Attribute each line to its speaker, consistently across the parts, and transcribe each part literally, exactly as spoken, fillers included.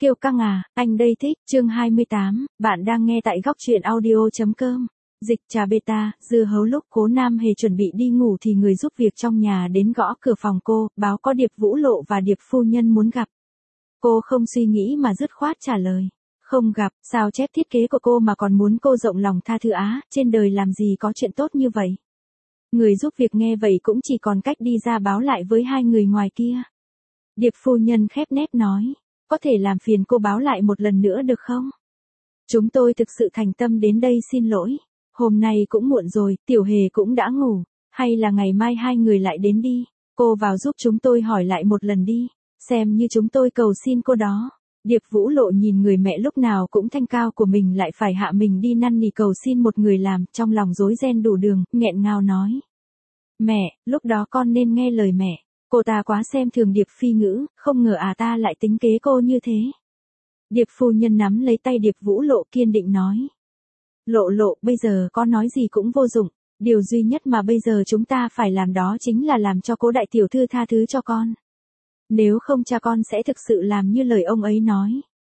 Speaker 1: Kiêu căng à, anh đây thích, chương hai mươi tám, bạn đang nghe tại góc truyện audio.com. Dịch trà beta, dưa hấu lúc Cố Nam Hề chuẩn bị đi ngủ thì người giúp việc trong nhà đến gõ cửa phòng cô, báo có Điệp Vũ Lộ và Điệp phu nhân muốn gặp. Cô không suy nghĩ mà dứt khoát trả lời. Không gặp, sao chép thiết kế của cô mà còn muốn cô rộng lòng tha thứ á, trên đời làm gì có chuyện tốt như vậy. Người giúp việc nghe vậy cũng chỉ còn cách đi ra báo lại với hai người ngoài kia. Điệp phu nhân khép nép nói. Có thể làm phiền cô báo lại một lần nữa được không? Chúng tôi thực sự thành tâm đến đây xin lỗi. Hôm nay cũng muộn rồi, Tiểu Hề cũng đã ngủ. Hay là ngày mai hai người lại đến đi. Cô vào giúp chúng tôi hỏi lại một lần đi. Xem như chúng tôi cầu xin cô đó. Điệp Vũ Lộ nhìn người mẹ lúc nào cũng thanh cao của mình lại phải hạ mình đi năn nỉ cầu xin một người làm, trong lòng rối ren đủ đường, nghẹn ngào nói. Mẹ, lúc đó con nên nghe lời mẹ. Cô ta quá xem thường Điệp phi ngữ, không ngờ à ta lại tính kế cô như thế. Điệp phu nhân nắm lấy tay Điệp Vũ Lộ kiên định nói. Lộ lộ, bây giờ con nói gì cũng vô dụng, điều duy nhất mà bây giờ chúng ta phải làm đó chính là làm cho Cố đại tiểu thư tha thứ cho con. Nếu không cha con sẽ thực sự làm như lời ông ấy nói.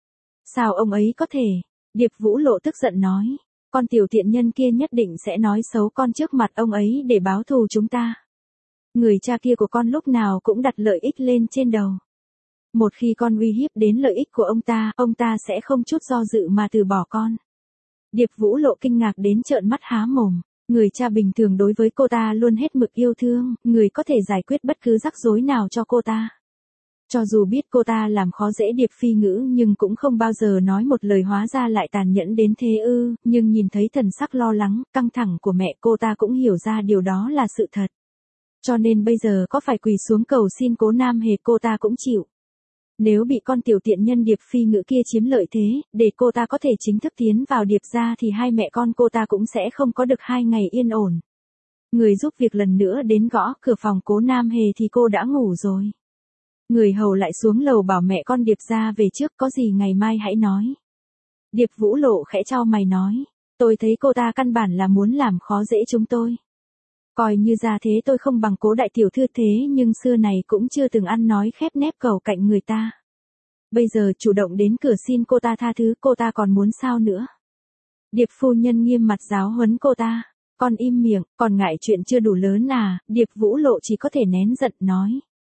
Speaker 1: Sao ông ấy có thể? Điệp Vũ Lộ tức giận nói. Con tiểu tiện nhân kia nhất định sẽ nói xấu con trước mặt ông ấy để báo thù chúng ta. Người cha kia của con lúc nào cũng đặt lợi ích lên trên đầu. Một khi con uy hiếp đến lợi ích của ông ta, ông ta sẽ không chút do dự mà từ bỏ con. Điệp Vũ Lộ kinh ngạc đến trợn mắt há mồm. Người cha bình thường đối với cô ta luôn hết mực yêu thương, người có thể giải quyết bất cứ rắc rối nào cho cô ta. Cho dù biết cô ta làm khó dễ Điệp phi ngữ nhưng cũng không bao giờ nói một lời hóa ra lại tàn nhẫn đến thế ư, nhưng nhìn thấy thần sắc lo lắng, căng thẳng của mẹ cô ta cũng hiểu ra điều đó là sự thật. Cho nên bây giờ có phải quỳ xuống cầu xin Cố Nam Hề cô ta cũng chịu. Nếu bị con tiểu tiện nhân Điệp phi ngữ kia chiếm lợi thế, để cô ta có thể chính thức tiến vào Điệp gia thì hai mẹ con cô ta cũng sẽ không có được hai ngày yên ổn. Người giúp việc lần nữa đến gõ cửa phòng Cố Nam Hề thì cô đã ngủ rồi. Người hầu lại xuống lầu bảo mẹ con Điệp gia về trước, có gì ngày mai hãy nói. Điệp Vũ Lộ khẽ chau mày nói. Tôi thấy cô ta căn bản là muốn làm khó dễ chúng tôi. Coi như ra thế tôi không bằng Cố đại tiểu thư thế nhưng xưa này cũng chưa từng ăn nói khép nép cầu cạnh người ta. Bây giờ chủ động đến cửa xin cô ta tha thứ, cô ta còn muốn sao nữa. Điệp phu nhân nghiêm mặt giáo huấn cô ta. Con im miệng, còn ngại chuyện chưa đủ lớn à, Điệp Vũ Lộ chỉ có thể nén giận nói.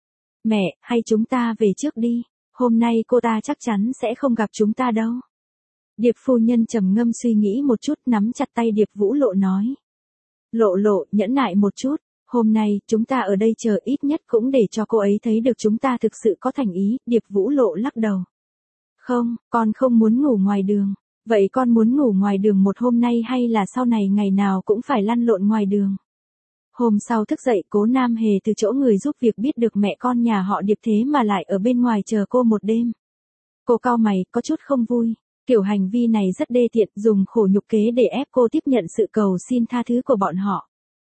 Speaker 1: Mẹ, hay chúng ta về trước đi, hôm nay cô ta chắc chắn sẽ không gặp chúng ta đâu. Điệp phu nhân trầm ngâm suy nghĩ một chút nắm chặt tay Điệp Vũ Lộ nói. Lộ lộ, nhẫn nại một chút, hôm nay chúng ta ở đây chờ ít nhất cũng để cho cô ấy thấy được chúng ta thực sự có thành ý, Điệp Vũ Lộ lắc đầu. Không, con không muốn ngủ ngoài đường, vậy con muốn ngủ ngoài đường một hôm nay hay là sau này ngày nào cũng phải lăn lộn ngoài đường. Hôm sau thức dậy Cố Nam Hề từ chỗ người giúp việc biết được mẹ con nhà họ Điệp thế mà lại ở bên ngoài chờ cô một đêm. Cô cau mày, có chút không vui. Kiểu hành vi này rất đê tiện, dùng khổ nhục kế để ép cô tiếp nhận sự cầu xin tha thứ của bọn họ.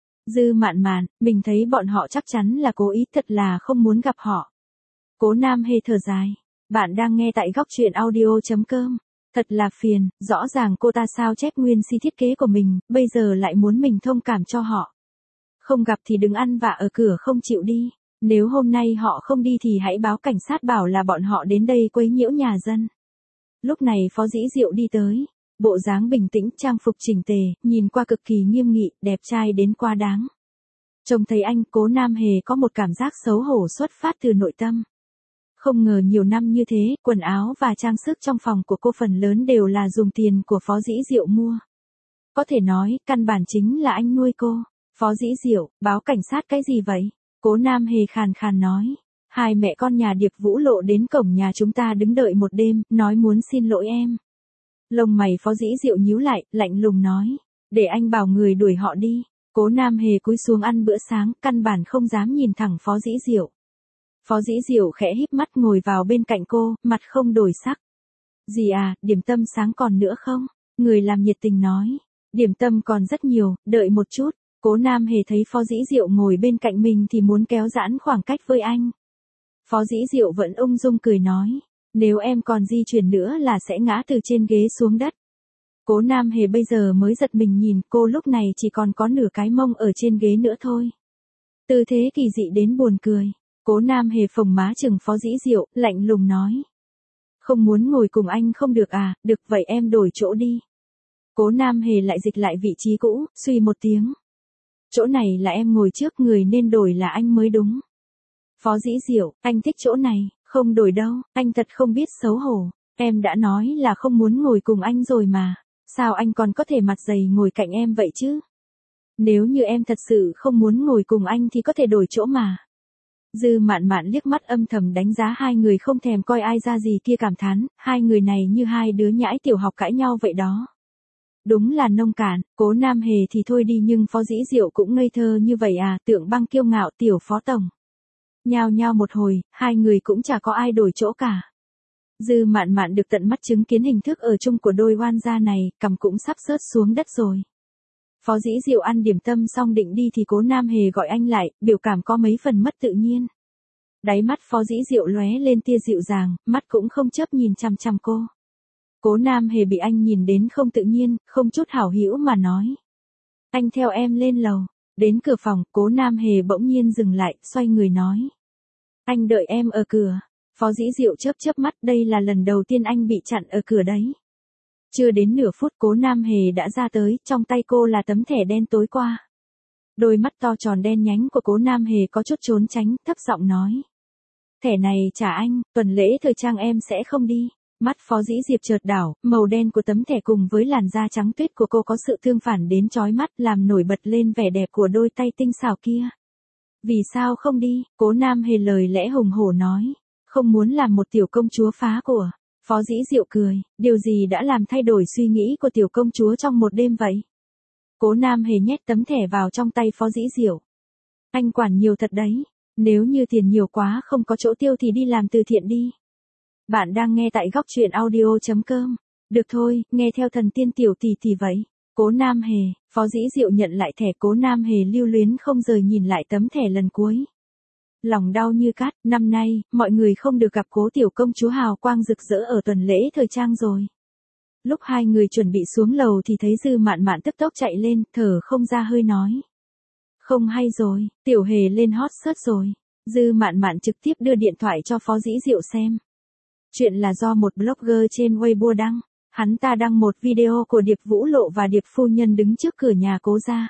Speaker 1: Dư mạn mạn, mình thấy bọn họ chắc chắn là cố ý, thật là không muốn gặp họ. Cố Nam Hề thở dài. Bạn đang nghe tại góc truyện audio.com. Thật là phiền, rõ ràng cô ta sao chép nguyên si thiết kế của mình, bây giờ lại muốn mình thông cảm cho họ. Không gặp thì đừng ăn vạ ở cửa không chịu đi. Nếu hôm nay họ không đi thì hãy báo cảnh sát bảo là bọn họ đến đây quấy nhiễu nhà dân. Lúc này Phó Dĩ Diệu đi tới. Bộ dáng bình tĩnh, trang phục chỉnh tề, nhìn qua cực kỳ nghiêm nghị, đẹp trai đến quá đáng. Trông thấy anh, Cố Nam Hề có một cảm giác xấu hổ xuất phát từ nội tâm. Không ngờ nhiều năm như thế, quần áo và trang sức trong phòng của cô phần lớn đều là dùng tiền của Phó Dĩ Diệu mua. Có thể nói, căn bản chính là anh nuôi cô. Phó Dĩ Diệu, báo cảnh sát cái gì vậy? Cố Nam Hề khàn khàn nói. Hai mẹ con nhà Điệp Vũ Lộ đến cổng nhà chúng ta đứng đợi một đêm, nói muốn xin lỗi em. Lông mày Phó Dĩ Diệu nhíu lại, lạnh lùng nói. Để anh bảo người đuổi họ đi. Cố Nam Hề cúi xuống ăn bữa sáng, căn bản không dám nhìn thẳng Phó Dĩ Diệu. Phó Dĩ Diệu khẽ híp mắt ngồi vào bên cạnh cô, mặt không đổi sắc. Dì à, điểm tâm sáng còn nữa không? Người làm nhiệt tình nói. Điểm tâm còn rất nhiều, đợi một chút. Cố Nam Hề thấy Phó Dĩ Diệu ngồi bên cạnh mình thì muốn kéo giãn khoảng cách với anh. Phó Dĩ Diệu vẫn ung dung cười nói. Nếu em còn di chuyển nữa là sẽ ngã từ trên ghế xuống đất. Cố Nam Hề bây giờ mới giật mình nhìn cô lúc này chỉ còn có nửa cái mông ở trên ghế nữa thôi. Tư thế kỳ dị đến buồn cười. Cố Nam Hề phồng má chừng Phó Dĩ Diệu, lạnh lùng nói. Không muốn ngồi cùng anh không được à, được vậy em đổi chỗ đi. Cố Nam Hề lại dịch lại vị trí cũ, suy một tiếng. Chỗ này là em ngồi trước, người nên đổi là anh mới đúng. Phó Dĩ Diệu, anh thích chỗ này, không đổi đâu, anh thật không biết xấu hổ. Em đã nói là không muốn ngồi cùng anh rồi mà. Sao anh còn có thể mặt dày ngồi cạnh em vậy chứ? Nếu như em thật sự không muốn ngồi cùng anh thì có thể đổi chỗ mà. Dư Mạn Mạn liếc mắt âm thầm đánh giá hai người không thèm coi ai ra gì kia, cảm thán, hai người này như hai đứa nhãi tiểu học cãi nhau vậy đó. Đúng là nông cạn. Cố Nam Hề thì thôi đi, nhưng Phó Dĩ Diệu cũng ngây thơ như vậy à, Tượng Băng kiêu ngạo, tiểu phó tổng. Nhao nhao một hồi, hai người cũng chả có ai đổi chỗ cả. Dư Mạn Mạn được tận mắt chứng kiến hình thức ở chung của đôi oan gia này, cằm cũng sắp rớt xuống đất rồi. Phó Dĩ Diệu ăn điểm tâm xong định đi thì Cố Nam Hề gọi anh lại, biểu cảm có mấy phần mất tự nhiên. Đáy mắt Phó Dĩ Diệu lóe lên tia dịu dàng, mắt cũng không chớp nhìn chằm chằm cô. Cố Nam Hề bị anh nhìn đến không tự nhiên, không chút hảo hữu mà nói. Anh theo em lên lầu. Đến cửa phòng, Cố Nam Hề bỗng nhiên dừng lại, xoay người nói. Anh đợi em ở cửa. Phó Dĩ Diệu chớp chớp mắt, đây là lần đầu tiên anh bị chặn ở cửa đấy. Chưa đến nửa phút Cố Nam Hề đã ra tới, trong tay cô là tấm thẻ đen tối qua. Đôi mắt to tròn đen nhánh của Cố Nam Hề có chút trốn tránh, thấp giọng nói. Thẻ này trả anh, tuần lễ thời trang em sẽ không đi. Mắt Phó Dĩ Diệp chợt đảo, màu đen của tấm thẻ cùng với làn da trắng tuyết của cô có sự tương phản đến chói mắt, làm nổi bật lên vẻ đẹp của đôi tay tinh xảo kia. Vì sao không đi? Cố Nam Hề lời lẽ hùng hổ nói. Không muốn làm một tiểu công chúa phá của. Phó Dĩ Diệu cười, điều gì đã làm thay đổi suy nghĩ của tiểu công chúa trong một đêm vậy? Cố Nam Hề nhét tấm thẻ vào trong tay Phó Dĩ Diệu. Anh quản nhiều thật đấy, nếu như tiền nhiều quá không có chỗ tiêu thì đi làm từ thiện đi. Bạn đang nghe tại góc truyện audio chấm com. Được thôi, nghe theo thần tiên tiểu tỷ tỷ vậy. Cố Nam Hề, Phó Dĩ Diệu nhận lại thẻ. Cố Nam Hề lưu luyến không rời nhìn lại tấm thẻ lần cuối. Lòng đau như cát, năm nay, mọi người không được gặp Cố tiểu công chúa hào quang rực rỡ ở tuần lễ thời trang rồi. Lúc hai người chuẩn bị xuống lầu thì thấy Dư Mạn Mạn tức tốc chạy lên, thở không ra hơi nói. Không hay rồi, Tiểu Hề lên hot search rồi. Dư Mạn Mạn trực tiếp đưa điện thoại cho Phó Dĩ Diệu xem. Chuyện là do một blogger trên Weibo đăng. Hắn ta đăng một video của Điệp Vũ Lộ và Điệp phu nhân đứng trước cửa nhà Cố gia.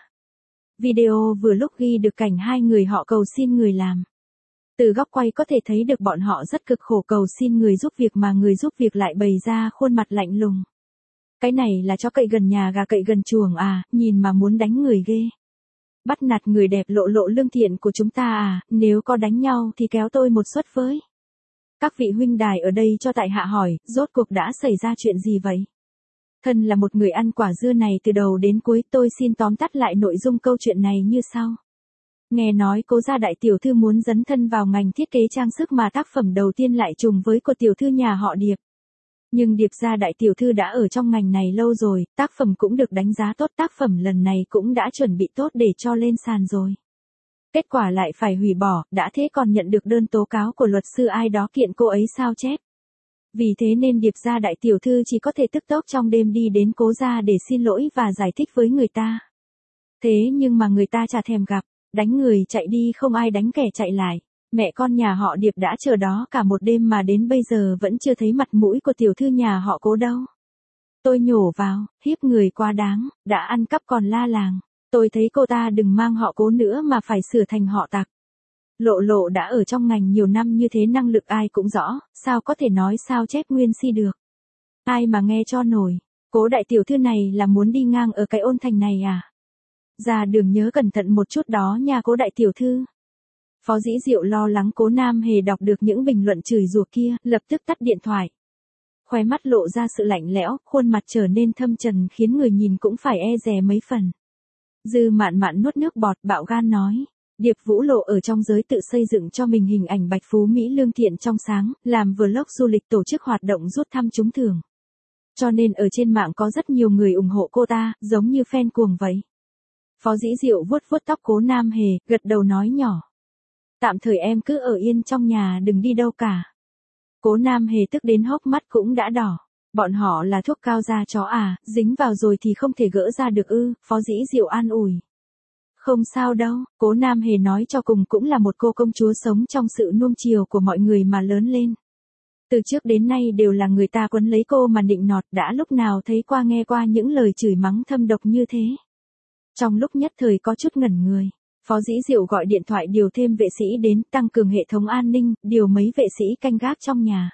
Speaker 1: Video vừa lúc ghi được cảnh hai người họ cầu xin người làm. Từ góc quay có thể thấy được bọn họ rất cực khổ cầu xin người giúp việc mà người giúp việc lại bày ra khuôn mặt lạnh lùng. Cái này là chó cậy gần nhà gà cậy gần chuồng à, nhìn mà muốn đánh người ghê. Bắt nạt người đẹp lộ lộ lương thiện của chúng ta à, nếu có đánh nhau thì kéo tôi một suất với. Các vị huynh đài ở đây cho tại hạ hỏi, rốt cuộc đã xảy ra chuyện gì vậy? Thân là một người ăn quả dưa này từ đầu đến cuối, tôi xin tóm tắt lại nội dung câu chuyện này như sau. Nghe nói Cố gia đại tiểu thư muốn dấn thân vào ngành thiết kế trang sức mà tác phẩm đầu tiên lại trùng với của tiểu thư nhà họ Điệp. Nhưng Điệp gia đại tiểu thư đã ở trong ngành này lâu rồi, tác phẩm cũng được đánh giá tốt, tác phẩm lần này cũng đã chuẩn bị tốt để cho lên sàn rồi. Kết quả lại phải hủy bỏ, đã thế còn nhận được đơn tố cáo của luật sư ai đó kiện cô ấy sao chép. Vì thế nên Điệp gia đại tiểu thư chỉ có thể tức tốc trong đêm đi đến Cố gia để xin lỗi và giải thích với người ta. Thế nhưng mà người ta chả thèm gặp, đánh người chạy đi không ai đánh kẻ chạy lại. Mẹ con nhà họ Điệp đã chờ đó cả một đêm mà đến bây giờ vẫn chưa thấy mặt mũi của tiểu thư nhà họ Cố đâu. Tôi nhổ vào, hiếp người quá đáng, đã ăn cắp còn la làng. Tôi thấy cô ta đừng mang họ Cố nữa mà phải sửa thành họ Tặc. Lộ Lộ đã ở trong ngành nhiều năm như thế, năng lực ai cũng rõ, sao có thể nói sao chép nguyên si được. Ai mà nghe cho nổi, Cố đại tiểu thư này là muốn đi ngang ở cái ôn thành này à? Ra đường nhớ cẩn thận một chút đó nha Cố đại tiểu thư. Phó Dĩ Diệu lo lắng Cố Nam Hề đọc được những bình luận chửi rủa kia, lập tức tắt điện thoại. Khóe mắt lộ ra sự lạnh lẽo, khuôn mặt trở nên thâm trầm khiến người nhìn cũng phải e dè mấy phần. Dư Mạn Mạn nuốt nước bọt, bạo gan nói. Điệp Vũ Lộ ở trong giới tự xây dựng cho mình hình ảnh bạch phú Mỹ lương thiện trong sáng, làm vlog du lịch, tổ chức hoạt động rút thăm trúng thưởng. Cho nên ở trên mạng có rất nhiều người ủng hộ cô ta, giống như fan cuồng vậy. Phó Dĩ Diệu vuốt vuốt tóc Cố Nam Hề, gật đầu nói nhỏ. Tạm thời em cứ ở yên trong nhà đừng đi đâu cả. Cố Nam Hề tức đến hốc mắt cũng đã đỏ. Bọn họ là thuốc cao da chó à, dính vào rồi thì không thể gỡ ra được ư, Phó Dĩ Diệu an ủi. Không sao đâu, Cố Nam Hề nói cho cùng cũng là một cô công chúa sống trong sự nuông chiều của mọi người mà lớn lên. Từ trước đến nay đều là người ta quấn lấy cô mà nịnh nọt, đã lúc nào thấy qua nghe qua những lời chửi mắng thâm độc như thế. Trong lúc nhất thời có chút ngẩn người, Phó Dĩ Diệu gọi điện thoại điều thêm vệ sĩ đến, tăng cường hệ thống an ninh, điều mấy vệ sĩ canh gác trong nhà.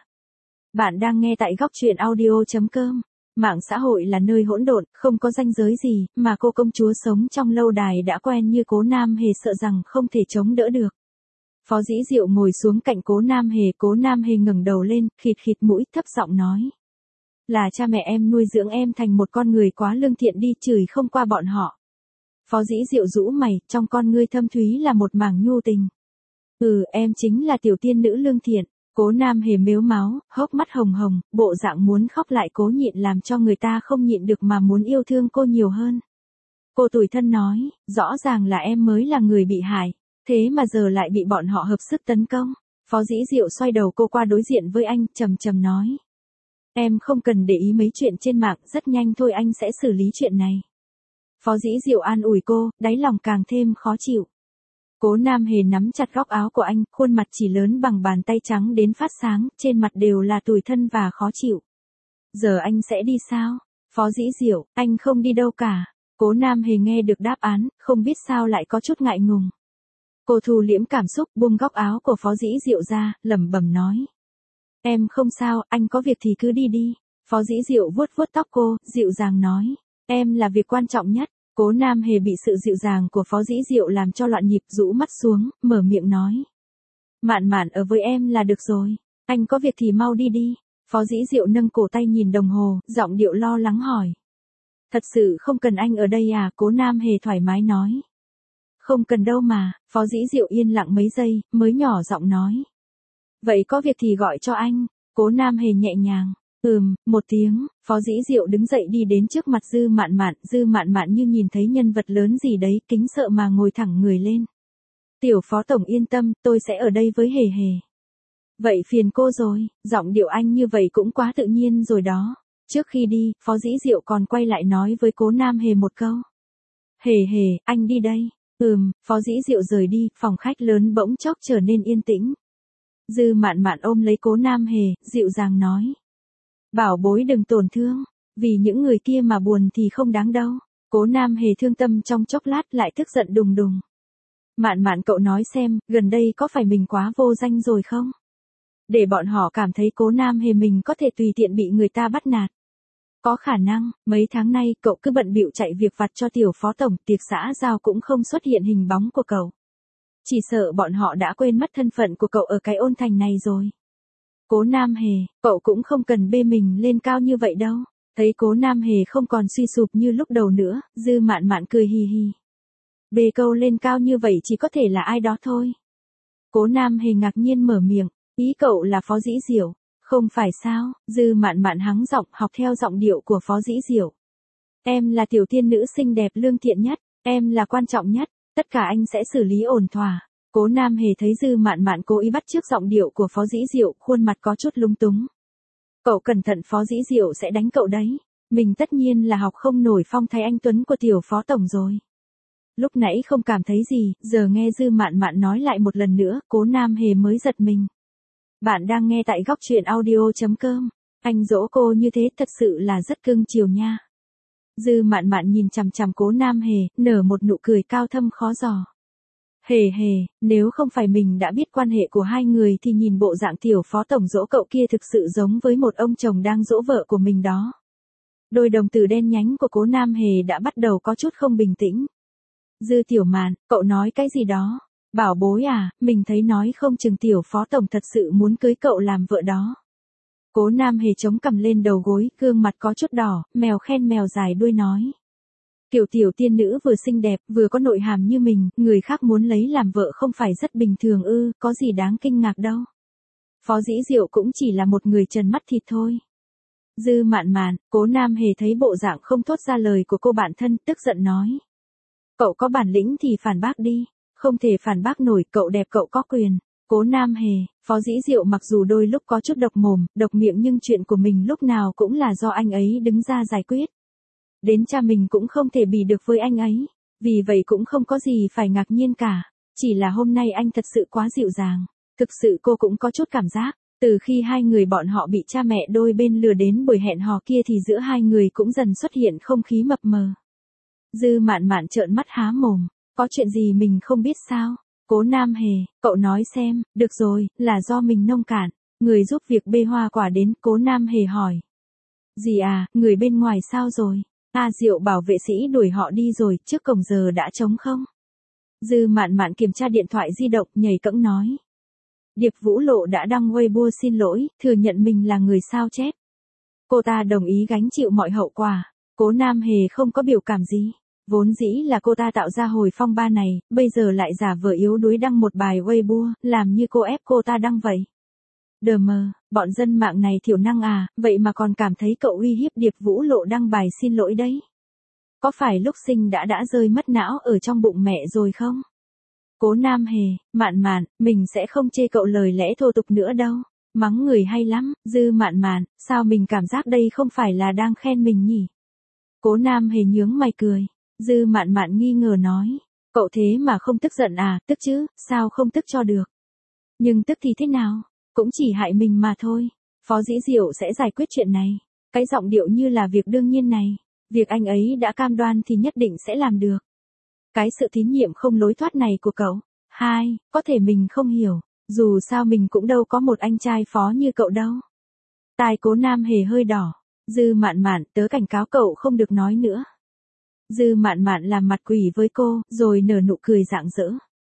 Speaker 1: Bạn đang nghe tại góc truyện audio chấm com. Mạng xã hội là nơi hỗn độn, không có ranh giới gì, mà cô công chúa sống trong lâu đài đã quen như Cố Nam Hề sợ rằng không thể chống đỡ được. Phó Dĩ Diệu ngồi xuống cạnh Cố Nam Hề, Cố Nam Hề ngẩng đầu lên, khịt khịt mũi, thấp giọng nói. Là cha mẹ em nuôi dưỡng em thành một con người quá lương thiện đi, chửi không qua bọn họ. Phó Dĩ Diệu rũ mày, trong con ngươi thâm thúy là một mảng nhu tình. Ừ, em chính là tiểu tiên nữ lương thiện. Cố Nam Hề mếu máo, hốc mắt hồng hồng, bộ dạng muốn khóc lại cố nhịn làm cho người ta không nhịn được mà muốn yêu thương cô nhiều hơn. Cô tủi thân nói, rõ ràng là em mới là người bị hại, thế mà giờ lại bị bọn họ hợp sức tấn công. Phó Dĩ Diệu xoay đầu cô qua đối diện với anh, trầm trầm nói. Em không cần để ý mấy chuyện trên mạng, rất nhanh thôi anh sẽ xử lý chuyện này. Phó Dĩ Diệu an ủi cô, đáy lòng càng thêm khó chịu. Cố Nam Hề nắm chặt góc áo của anh, khuôn mặt chỉ lớn bằng bàn tay trắng đến phát sáng, trên mặt đều là tủi thân và khó chịu. Giờ anh sẽ đi sao? Phó Dĩ Diệu, anh không đi đâu cả. Cố Nam Hề nghe được đáp án, không biết sao lại có chút ngại ngùng. Cô thu liễm cảm xúc, buông góc áo của Phó Dĩ Diệu ra, lẩm bẩm nói. Em không sao, anh có việc thì cứ đi đi. Phó Dĩ Diệu vuốt vuốt tóc cô, dịu dàng nói. Em là việc quan trọng nhất. Cố Nam Hề bị sự dịu dàng của Phó Dĩ Diệu làm cho loạn nhịp, rũ mắt xuống, mở miệng nói. Mạn Mạn ở với em là được rồi, anh có việc thì mau đi đi. Phó Dĩ Diệu nâng cổ tay nhìn đồng hồ, giọng điệu lo lắng hỏi. Thật sự không cần anh ở đây à? Cố Nam Hề thoải mái nói. Không cần đâu mà. Phó Dĩ Diệu yên lặng mấy giây, mới nhỏ giọng nói. Vậy có việc thì gọi cho anh. Cố Nam Hề nhẹ nhàng. Ừm, một tiếng. Phó Dĩ Diệu đứng dậy đi đến trước mặt Dư Mạn Mạn, Dư Mạn Mạn như nhìn thấy nhân vật lớn gì đấy, kính sợ mà ngồi thẳng người lên. Tiểu Phó Tổng yên tâm, tôi sẽ ở đây với Hề Hề. Vậy phiền cô rồi, giọng điệu anh như vậy cũng quá tự nhiên rồi đó. Trước khi đi, Phó Dĩ Diệu còn quay lại nói với Cố Nam Hề một câu. Hề Hề, anh đi đây. Ừm, Phó Dĩ Diệu rời đi, phòng khách lớn bỗng chốc trở nên yên tĩnh. Dư Mạn Mạn ôm lấy Cố Nam Hề, dịu dàng nói. Bảo bối đừng tổn thương, vì những người kia mà buồn thì không đáng đâu. Cố Nam Hề thương tâm trong chốc lát lại tức giận đùng đùng. Mạn Mạn cậu nói xem, gần đây có phải mình quá vô danh rồi không? Để bọn họ cảm thấy Cố Nam Hề mình có thể tùy tiện bị người ta bắt nạt. Có khả năng, mấy tháng nay cậu cứ bận bịu chạy việc vặt cho tiểu phó tổng, tiệc xã giao cũng không xuất hiện hình bóng của cậu. Chỉ sợ bọn họ đã quên mất thân phận của cậu ở cái ôn thành này rồi. Cố Nam Hề, cậu cũng không cần bê mình lên cao như vậy đâu. Thấy Cố Nam Hề không còn suy sụp như lúc đầu nữa, Dư Mạn Mạn cười hì hì. Bê câu lên cao như vậy chỉ có thể là ai đó thôi. Cố Nam Hề ngạc nhiên mở miệng, ý cậu là Phó Dĩ Diệu. Không phải sao? Dư Mạn Mạn hắng giọng, học theo giọng điệu của Phó Dĩ Diệu. Em là tiểu tiên nữ xinh đẹp lương thiện nhất, em là quan trọng nhất, tất cả anh sẽ xử lý ổn thỏa. Cố Nam Hề thấy Dư Mạn Mạn cố ý bắt chước giọng điệu của Phó Dĩ Diệu, khuôn mặt có chút lung túng. Cậu cẩn thận, Phó Dĩ Diệu sẽ đánh cậu đấy. Mình tất nhiên là học không nổi phong thái anh tuấn của tiểu phó tổng rồi. Lúc nãy không cảm thấy gì, giờ nghe Dư Mạn Mạn nói lại một lần nữa, Cố Nam Hề mới giật mình. Bạn đang nghe tại góc truyện audio chấm com. Anh dỗ cô như thế thật sự là rất cưng chiều nha. Dư Mạn Mạn nhìn chằm chằm Cố Nam Hề, nở một nụ cười cao thâm khó dò. Hề Hề, nếu không phải mình đã biết quan hệ của hai người thì nhìn bộ dạng tiểu phó tổng dỗ cậu kia thực sự giống với một ông chồng đang dỗ vợ của mình đó. Đôi đồng tử đen nhánh của Cố Nam Hề đã bắt đầu có chút không bình tĩnh. Dư Tiểu Mạn, cậu nói cái gì đó? Bảo bối à, mình thấy nói không chừng tiểu phó tổng thật sự muốn cưới cậu làm vợ đó. Cố Nam Hề chống cằm lên đầu gối, gương mặt có chút đỏ, mèo khen mèo dài đuôi nói. Kiểu tiểu tiên nữ vừa xinh đẹp, vừa có nội hàm như mình, người khác muốn lấy làm vợ không phải rất bình thường ư, có gì đáng kinh ngạc đâu. Phó Dĩ Diệu cũng chỉ là một người trần mắt thịt thôi. Dư Mạn Mạn, Cố Nam Hề thấy bộ dạng không thốt ra lời của cô bạn thân, tức giận nói. Cậu có bản lĩnh thì phản bác đi. Không thể phản bác nổi, cậu đẹp cậu có quyền. Cố Nam Hề, Phó Dĩ Diệu mặc dù đôi lúc có chút độc mồm, độc miệng nhưng chuyện của mình lúc nào cũng là do anh ấy đứng ra giải quyết. Đến cha mình cũng không thể bì được với anh ấy. Vì vậy cũng không có gì phải ngạc nhiên cả. Chỉ là hôm nay anh thật sự quá dịu dàng. Thực sự cô cũng có chút cảm giác. Từ khi hai người bọn họ bị cha mẹ đôi bên lừa đến buổi hẹn hò kia thì giữa hai người cũng dần xuất hiện không khí mập mờ. Dư Mạn Mạn trợn mắt há mồm, có chuyện gì mình không biết sao? Cố Nam Hề, cậu nói xem, được rồi, là do mình nông cạn. Người giúp việc bê hoa quả đến, Cố Nam Hề hỏi. Gì à, người bên ngoài sao rồi? A Diệu bảo vệ sĩ đuổi họ đi rồi, trước cổng giờ đã trống không? Dư Mạn Mạn kiểm tra điện thoại di động, nhảy cẫng nói. Điệp Vũ Lộ đã đăng Weibo xin lỗi, thừa nhận mình là người sao chép. Cô ta đồng ý gánh chịu mọi hậu quả. Cố Nam Hề không có biểu cảm gì. Vốn dĩ là cô ta tạo ra hồi phong ba này, bây giờ lại giả vờ yếu đuối đăng một bài Weibo, làm như cô ép cô ta đăng vậy. Đờ mờ, bọn dân mạng này thiểu năng à, vậy mà còn cảm thấy cậu uy hiếp Điệp Vũ Lộ đăng bài xin lỗi đấy. Có phải lúc sinh đã đã rơi mất não ở trong bụng mẹ rồi không? Cố Nam Hề, Mạn Mạn, mình sẽ không chê cậu lời lẽ thô tục nữa đâu. Mắng người hay lắm, Dư Mạn Mạn, sao mình cảm giác đây không phải là đang khen mình nhỉ? Cố Nam Hề nhướng mày cười. Dư Mạn Mạn nghi ngờ nói. Cậu thế mà không tức giận à, tức chứ, sao không tức cho được? Nhưng tức thì thế nào? Cũng chỉ hại mình mà thôi. Phó Dĩ Diệu sẽ giải quyết chuyện này. Cái giọng điệu như là việc đương nhiên này. Việc anh ấy đã cam đoan thì nhất định sẽ làm được. Cái sự tín nhiệm không lối thoát này của cậu. Hai, có thể mình không hiểu. Dù sao mình cũng đâu có một anh trai phó như cậu đâu. Tai Cố Nam Hề hơi đỏ. Dư Mạn Mạn, tớ cảnh cáo cậu không được nói nữa. Dư Mạn Mạn làm mặt quỷ với cô, rồi nở nụ cười rạng rỡ.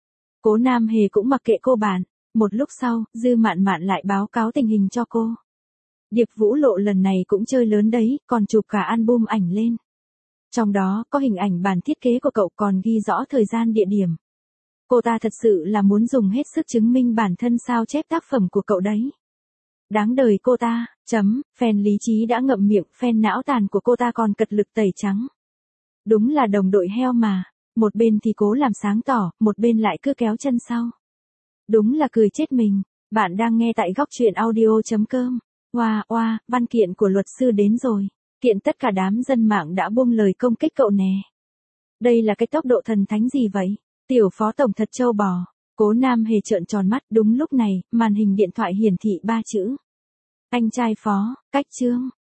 Speaker 1: Cố Nam Hề cũng mặc kệ cô bạn. Một lúc sau, Dư Mạn Mạn lại báo cáo tình hình cho cô. Điệp Vũ Lộ lần này cũng chơi lớn đấy, còn chụp cả album ảnh lên. Trong đó có hình ảnh bản thiết kế của cậu, còn ghi rõ thời gian địa điểm. Cô ta thật sự là muốn dùng hết sức chứng minh bản thân sao chép tác phẩm của cậu đấy. Đáng đời cô ta, chấm, fan lý trí đã ngậm miệng, fan não tàn của cô ta còn cật lực tẩy trắng. Đúng là đồng đội heo mà, một bên thì cố làm sáng tỏ, một bên lại cứ kéo chân sau. Đúng là cười chết mình. Bạn đang nghe tại góc truyện audio chấm com. Oa oa, văn kiện của luật sư đến rồi. Kiện tất cả đám dân mạng đã buông lời công kích cậu nè. Đây là cái tốc độ thần thánh gì vậy? Tiểu phó tổng thật trâu bò. Cố Nam Hề trợn tròn mắt, đúng lúc này, màn hình điện thoại hiển thị ba chữ. Anh trai phó, cách chương.